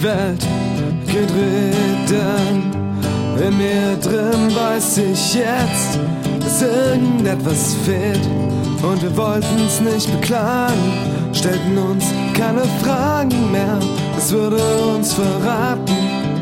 die Welt geht reden. In mir drin weiß ich jetzt, dass irgendetwas fehlt. Und wir wollten's nicht beklagen, stellten uns keine Fragen mehr. Es würde uns verraten,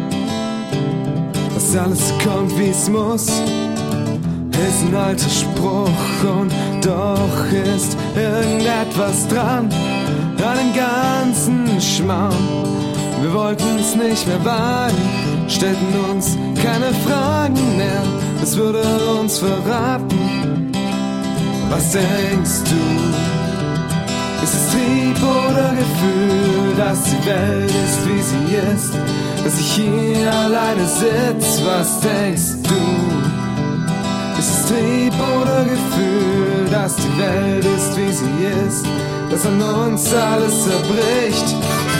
dass alles kommt, wie's muss. Ist ein alter Spruch und doch ist irgendetwas dran, an dem ganzen Schmarrn. Wir wollten's nicht mehr wagen, stellten uns keine Fragen mehr. Es würde uns verraten. Was denkst du? Ist es Trieb oder Gefühl, dass die Welt ist, wie sie ist? Dass ich hier alleine sitz, was denkst du? Ist es Trieb oder Gefühl, dass die Welt ist, wie sie ist? Dass an uns alles zerbricht?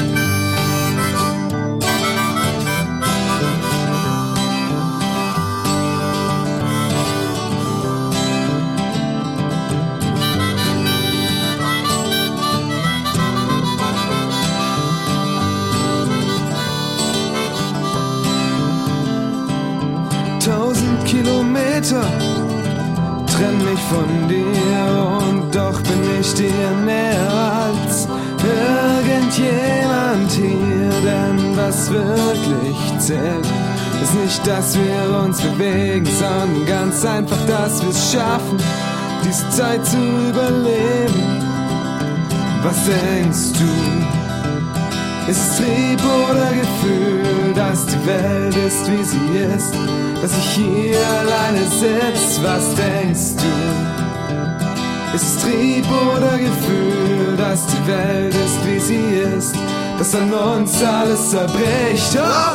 1000 Kilometer trennen mich von dir und doch bin ich dir näher als irgendjemand hier. Denn was wirklich zählt, ist nicht, dass wir uns bewegen, sondern ganz einfach, dass wir es schaffen, diese Zeit zu überleben. Was denkst du? Ist es Trieb oder Gefühl, dass die Welt ist, wie sie ist? Dass ich hier alleine sitz, was denkst du? Ist es Trieb oder Gefühl, dass die Welt ist, wie sie ist? Dass an uns alles zerbricht? Oh!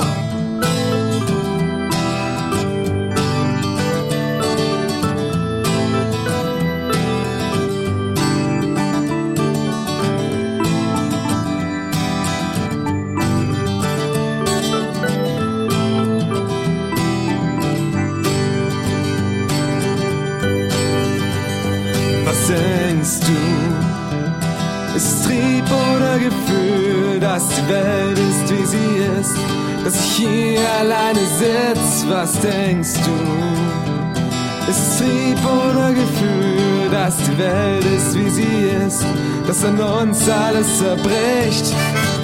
Was denkst du? Ist es Trieb oder Gefühl, dass die Welt ist, wie sie ist? Dass ich hier alleine sitz, was denkst du? Ist es Trieb oder Gefühl, dass die Welt ist, wie sie ist? Dass an uns alles zerbricht?